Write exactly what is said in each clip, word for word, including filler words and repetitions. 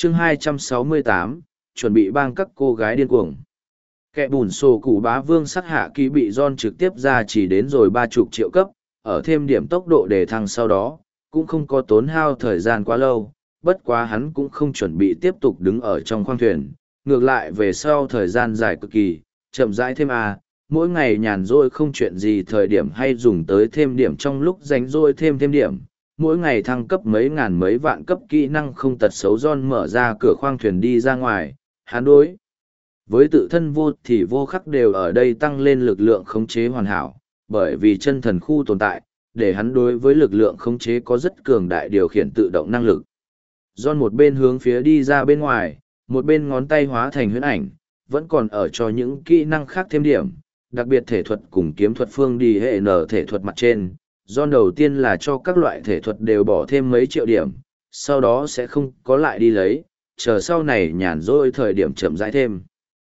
chương hai trăm sáu mươi tám, chuẩn bị bang các cô gái điên cuồng. Kẻ bùn sổ cụ bá vương sắc hạ kỳ bị John trực tiếp ra chỉ đến rồi ba chục triệu cấp, ở thêm điểm tốc độ đề thăng sau đó, cũng không có tốn hao thời gian quá lâu, bất quá hắn cũng không chuẩn bị tiếp tục đứng ở trong khoang thuyền, ngược lại về sau thời gian dài cực kỳ, chậm rãi thêm à, mỗi ngày nhàn rỗi không chuyện gì thời điểm hay dùng tới thêm điểm trong lúc rảnh rỗi thêm thêm điểm, mỗi ngày thăng cấp mấy ngàn mấy vạn cấp kỹ năng không tật xấu John mở ra cửa khoang thuyền đi ra ngoài, hắn đối với tự thân vô thì vô khắc đều ở đây tăng lên lực lượng khống chế hoàn hảo, bởi vì chân thần khu tồn tại, để hắn đối với lực lượng khống chế có rất cường đại điều khiển tự động năng lực. John một bên hướng phía đi ra bên ngoài, một bên ngón tay hóa thành huyễn ảnh, vẫn còn ở cho những kỹ năng khác thêm điểm, đặc biệt thể thuật cùng kiếm thuật phương đi hệ nở thể thuật mặt trên. John đầu tiên là cho các loại thể thuật đều bỏ thêm mấy triệu điểm, sau đó sẽ không có lại đi lấy, chờ sau này nhàn rỗi thời điểm chậm rãi thêm.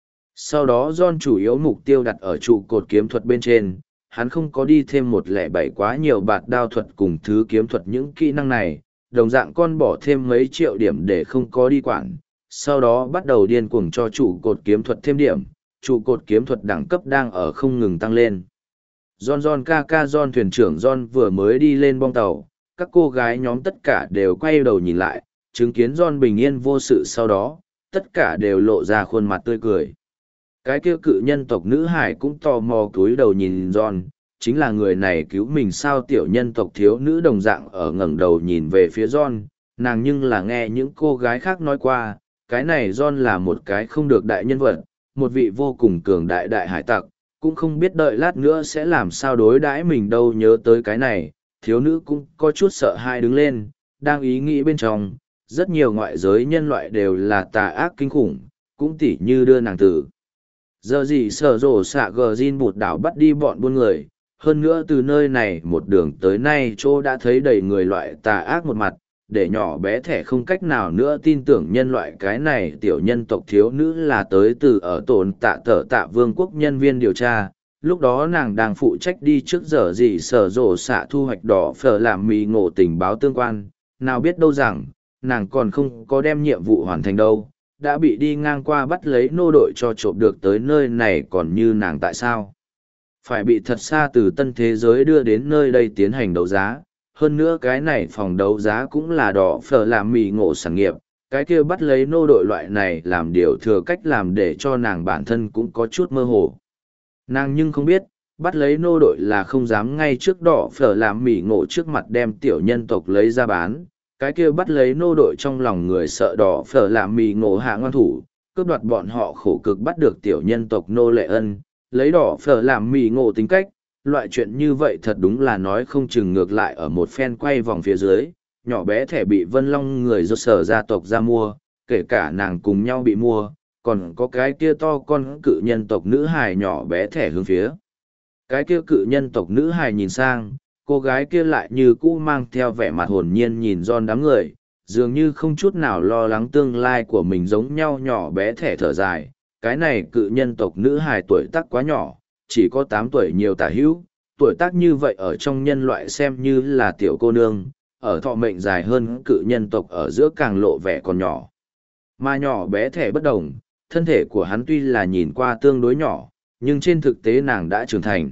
Sau đó John chủ yếu mục tiêu đặt ở trụ cột kiếm thuật bên trên, hắn không có đi thêm một lẻ bảy quá nhiều bạt đao thuật cùng thứ kiếm thuật những kỹ năng này, đồng dạng con bỏ thêm mấy triệu điểm để không có đi quản, sau đó bắt đầu điên cuồng cho trụ cột kiếm thuật thêm điểm, trụ cột kiếm thuật đẳng cấp đang ở không ngừng tăng lên. John John ca ca John thuyền trưởng John vừa mới đi lên bong tàu, các cô gái nhóm tất cả đều quay đầu nhìn lại, chứng kiến John bình yên vô sự sau đó, tất cả đều lộ ra khuôn mặt tươi cười. Cái kia cự nhân tộc nữ hải cũng tò mò cúi đầu nhìn John, chính là người này cứu mình sao tiểu nhân tộc thiếu nữ đồng dạng ở ngẩng đầu nhìn về phía John, nàng nhưng là nghe những cô gái khác nói qua, cái này John là một cái không được đại nhân vật, một vị vô cùng cường đại đại hải tặc, cũng không biết đợi lát nữa sẽ làm sao đối đãi mình đâu nhớ tới cái này, thiếu nữ cũng có chút sợ hãi đứng lên, đang ý nghĩ bên trong, rất nhiều ngoại giới nhân loại đều là tà ác kinh khủng, cũng tỉ như đưa nàng tử. Giờ gì sở rổ xạ gờ Jin bụt đảo bắt đi bọn buôn người, hơn nữa từ nơi này một đường tới nay chỗ đã thấy đầy người loại tà ác một mặt, để nhỏ bé thẻ không cách nào nữa tin tưởng nhân loại cái này tiểu nhân tộc thiếu nữ là tới từ ở tổn tạ tở tạ vương quốc nhân viên điều tra. Lúc đó nàng đang phụ trách đi trước giờ gì sở rổ xạ thu hoạch đỏ phở làm mì ngộ tình báo tương quan, nào biết đâu rằng, nàng còn không có đem nhiệm vụ hoàn thành đâu, đã bị đi ngang qua bắt lấy nô đội cho trộm được tới nơi này còn như nàng tại sao. Phải bị thật xa từ tân thế giới đưa đến nơi đây tiến hành đấu giá, hơn nữa cái này phòng đấu giá cũng là đỏ phở làm mì ngộ sản nghiệp, cái kia bắt lấy nô đội loại này làm điều thừa cách làm để cho nàng bản thân cũng có chút mơ hồ. Nàng nhưng không biết, bắt lấy nô đội là không dám ngay trước đỏ phở làm mì ngộ trước mặt đem tiểu nhân tộc lấy ra bán, cái kia bắt lấy nô đội trong lòng người sợ đỏ phở làm mì ngộ hạ ngoan thủ, cướp đoạt bọn họ khổ cực bắt được tiểu nhân tộc nô lệ ân, lấy đỏ phở làm mì ngộ tính cách, loại chuyện như vậy thật đúng là nói không chừng ngược lại ở một phen quay vòng phía dưới, nhỏ bé thẻ bị Vân Long người do sở gia tộc ra mua, kể cả nàng cùng nhau bị mua, còn có cái kia to con cự nhân tộc nữ hài nhỏ bé thẻ hướng phía. Cái kia cự nhân tộc nữ hài nhìn sang, cô gái kia lại như cũ mang theo vẻ mặt hồn nhiên nhìn John đám người, dường như không chút nào lo lắng tương lai của mình giống nhau nhỏ bé thẻ thở dài. Cái này cự nhân tộc nữ hài tuổi tác quá nhỏ, chỉ có tám tuổi nhiều tả hữu, tuổi tác như vậy ở trong nhân loại xem như là tiểu cô nương, ở thọ mệnh dài hơn cự nhân tộc ở giữa càng lộ vẻ còn nhỏ. Mà nhỏ bé thẻ bất đồng, thân thể của hắn tuy là nhìn qua tương đối nhỏ, nhưng trên thực tế nàng đã trưởng thành.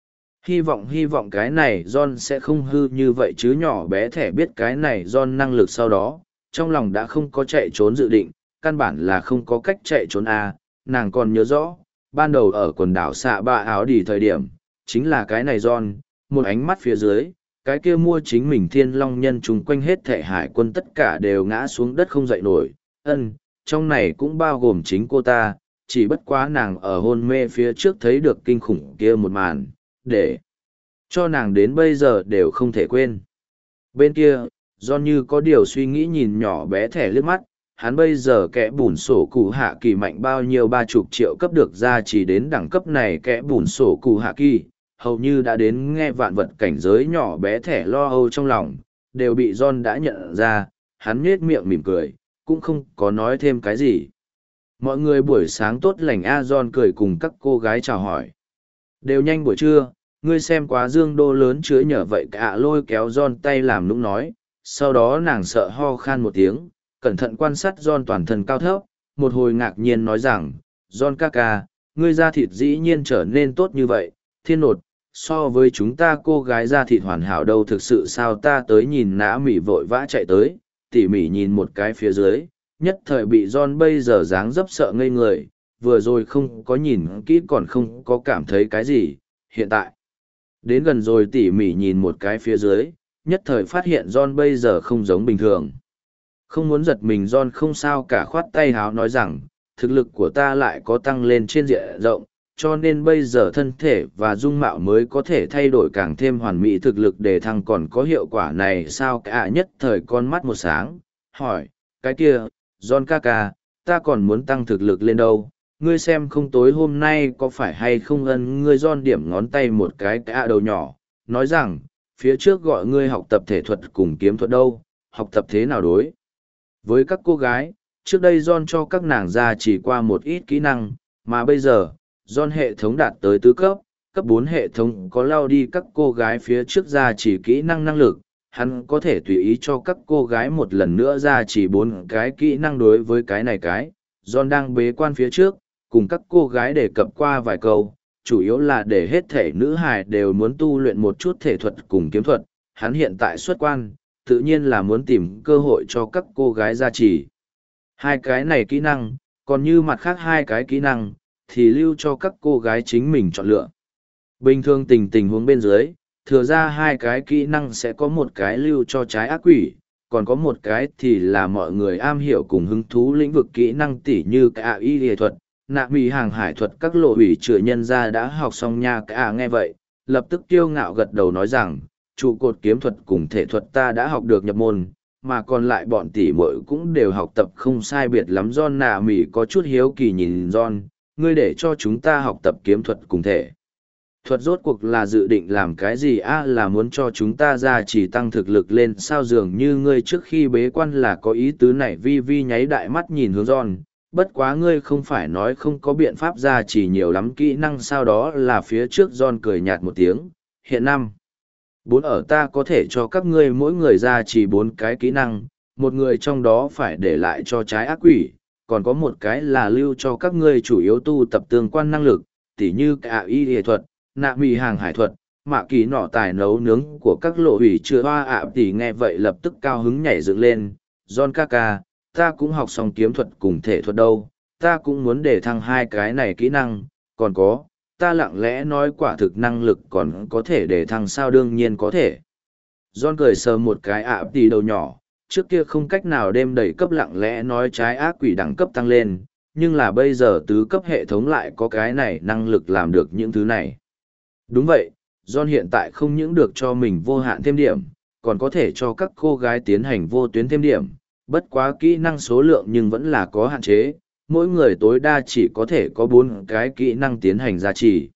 Hy vọng hy vọng cái này John sẽ không hư như vậy chứ nhỏ bé thẻ biết cái này John năng lực sau đó, trong lòng đã không có chạy trốn dự định, căn bản là không có cách chạy trốn à, nàng còn nhớ rõ, ban đầu ở quần đảo xạ ba áo đi thời điểm, chính là cái này John, một ánh mắt phía dưới, cái kia mua chính mình thiên long nhân chung quanh hết thệ hải quân tất cả đều ngã xuống đất không dậy nổi, ân, trong này cũng bao gồm chính cô ta, chỉ bất quá nàng ở hôn mê phía trước thấy được kinh khủng kia một màn, để cho nàng đến bây giờ đều không thể quên. Bên kia, John như có điều suy nghĩ nhìn nhỏ bé thẻ liếc mắt, hắn bây giờ kẻ bùn sổ cụ hạ kỳ mạnh bao nhiêu ba chục triệu cấp được ra chỉ đến đẳng cấp này kẻ bùn sổ cụ hạ kỳ, hầu như đã đến nghe vạn vật cảnh giới nhỏ bé thẻ lo âu trong lòng, đều bị John đã nhận ra, hắn nhếch miệng mỉm cười, cũng không có nói thêm cái gì. Mọi người buổi sáng tốt lành a John cười cùng các cô gái chào hỏi. Đều nhanh buổi trưa, ngươi xem quá dương đô lớn chứa nhở vậy cả lôi kéo John tay làm nũng nói, sau đó nàng sợ ho khan một tiếng, cẩn thận quan sát John toàn thân cao thấp, một hồi ngạc nhiên nói rằng, John ca ca, ngươi da thịt dĩ nhiên trở nên tốt như vậy, thiên nột, so với chúng ta cô gái da thịt hoàn hảo đâu thực sự sao ta tới nhìn nã mỉ vội vã chạy tới, tỉ mỉ nhìn một cái phía dưới, nhất thời bị John bây giờ dáng dấp sợ ngây người, vừa rồi không có nhìn kỹ còn không có cảm thấy cái gì, hiện tại. Đến gần rồi tỉ mỉ nhìn một cái phía dưới, nhất thời phát hiện John bây giờ không giống bình thường. Không muốn giật mình John không sao cả khoát tay háo nói rằng, thực lực của ta lại có tăng lên trên diện rộng, cho nên bây giờ thân thể và dung mạo mới có thể thay đổi càng thêm hoàn mỹ thực lực để thăng còn có hiệu quả này sao cả nhất thời con mắt một sáng, hỏi, cái kia, John ca ca, ta còn muốn tăng thực lực lên đâu, ngươi xem không tối hôm nay có phải hay không ân ngươi John điểm ngón tay một cái cả đầu nhỏ, nói rằng, phía trước gọi ngươi học tập thể thuật cùng kiếm thuật đâu, học tập thế nào đối. Với các cô gái, trước đây John cho các nàng ra chỉ qua một ít kỹ năng, mà bây giờ, John hệ thống đạt tới tứ cấp, cấp bốn hệ thống có lao đi các cô gái phía trước ra chỉ kỹ năng năng lực, hắn có thể tùy ý cho các cô gái một lần nữa ra chỉ bốn cái kỹ năng đối với cái này cái. John đang bế quan phía trước, cùng các cô gái đề cập qua vài câu, chủ yếu là để hết thể nữ hài đều muốn tu luyện một chút thể thuật cùng kiếm thuật, hắn hiện tại xuất quan, tự nhiên là muốn tìm cơ hội cho các cô gái ra chỉ. Hai cái này kỹ năng, còn như mặt khác hai cái kỹ năng, thì lưu cho các cô gái chính mình chọn lựa. Bình thường tình tình huống bên dưới, thừa ra hai cái kỹ năng sẽ có một cái lưu cho trái ác quỷ, còn có một cái thì là mọi người am hiểu cùng hứng thú lĩnh vực kỹ năng tỉ như cả y nghệ thuật, nạ mì hàng hải thuật các lộ ủy chữa nhân ra đã học xong nha cả nghe vậy, lập tức kiêu ngạo gật đầu nói rằng, trụ cột kiếm thuật cùng thể thuật ta đã học được nhập môn, mà còn lại bọn tỷ muội cũng đều học tập không sai biệt lắm John nạ mì có chút hiếu kỳ nhìn John, ngươi để cho chúng ta học tập kiếm thuật cùng thể. Thuật rốt cuộc là dự định làm cái gì a à, là muốn cho chúng ta ra chỉ tăng thực lực lên sao dường như ngươi trước khi bế quan là có ý tứ này vi vi nháy đại mắt nhìn hướng John, bất quá ngươi không phải nói không có biện pháp ra chỉ nhiều lắm kỹ năng sao đó là phía trước John cười nhạt một tiếng, hiện năm. Bốn ở ta có thể cho các ngươi mỗi người ra chỉ bốn cái kỹ năng, một người trong đó phải để lại cho trái ác quỷ, còn có một cái là lưu cho các ngươi chủ yếu tu tập tương quan năng lực, tỉ như cả y nghệ thuật, nạ mì hàng hải thuật, mạ kỳ nọ tài nấu nướng của các lộ hủy chưa hoa ạ tỉ nghe vậy lập tức cao hứng nhảy dựng lên, John ca ca, ta cũng học xong kiếm thuật cùng thể thuật đâu, ta cũng muốn để thăng hai cái này kỹ năng, còn có, ta lặng lẽ nói quả thực năng lực còn có thể để thăng sao đương nhiên có thể. John cười sờ một cái ạ tỉ đầu nhỏ, trước kia không cách nào đêm đầy cấp lặng lẽ nói trái ác quỷ đẳng cấp tăng lên, nhưng là bây giờ tứ cấp hệ thống lại có cái này năng lực làm được những thứ này. Đúng vậy, John hiện tại không những được cho mình vô hạn thêm điểm, còn có thể cho các cô gái tiến hành vô tuyến thêm điểm, bất quá kỹ năng số lượng nhưng vẫn là có hạn chế, mỗi người tối đa chỉ có thể có bốn cái kỹ năng tiến hành gia trì.